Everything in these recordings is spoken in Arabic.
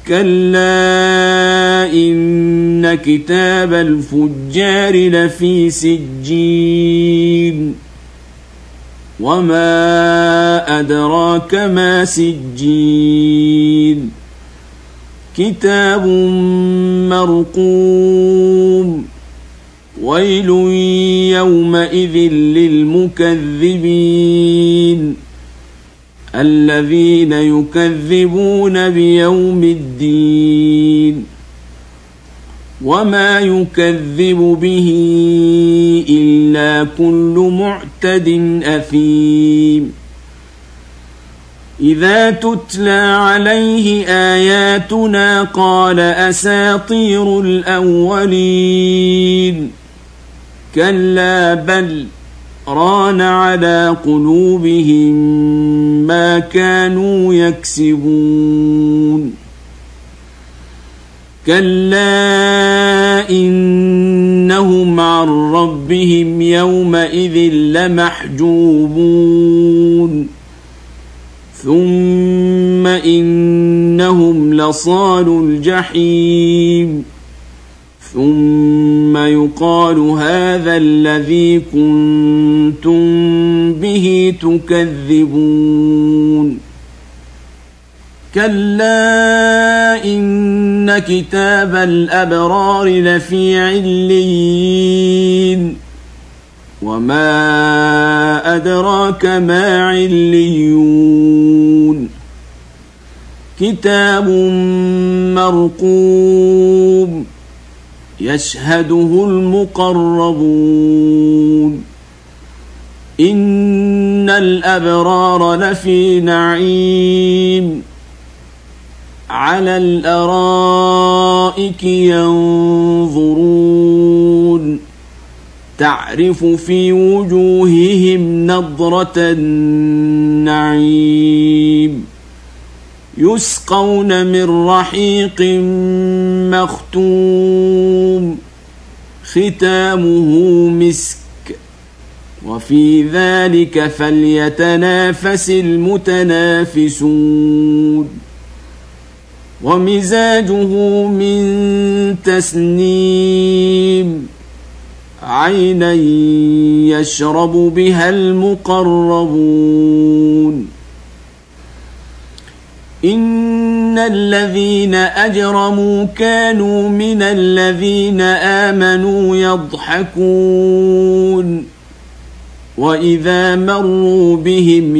كلا إن كتاب الفجار لفي سجين وما أدراك ما سجين كتاب مرقوم ويل يومئذ للمكذبين الذين يكذبون بيوم الدين وما يكذب به إلا كل معتد أثيم إذا تتلى عليه آياتنا قال أساطير الأولين كلا بل ران على قلوبهم ما كانوا يكسبون كلا إنهم عن ربهم يومئذ لمحجوبون ثم إنهم لصالو الجحيم ثم يقال هذا الذي كنتم به تكذبون كلا إن كتاب الأبرار لفي عليين وما أدراك ما عليون كتاب مرقوم يشهده المقربون إن الأبرار لفي نعيم على الأرائك ينظرون تعرف في وجوههم نضرة النعيم يسقون من رحيق مختوم ختامه مسك وفي ذلك فليتنافس المتنافسون ومزاجه من تسنيم عينا يشرب بها المقربون إن الذين أجرموا كانوا من الذين آمنوا يضحكون وإذا مروا بهم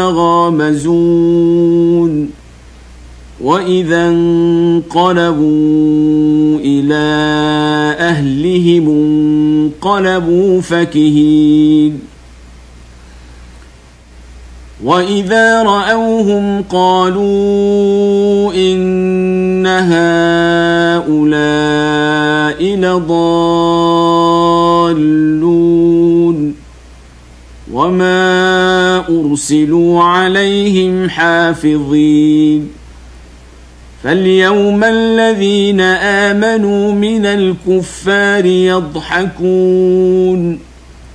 يتغامزون وإذا انقلبوا إلى أهلهم انقلبوا فكهين وإذا رأوهم قالوا إن هؤلاء لضالون وما أرسلوا عليهم حافظين فاليوم الذين آمنوا من الكفار يضحكون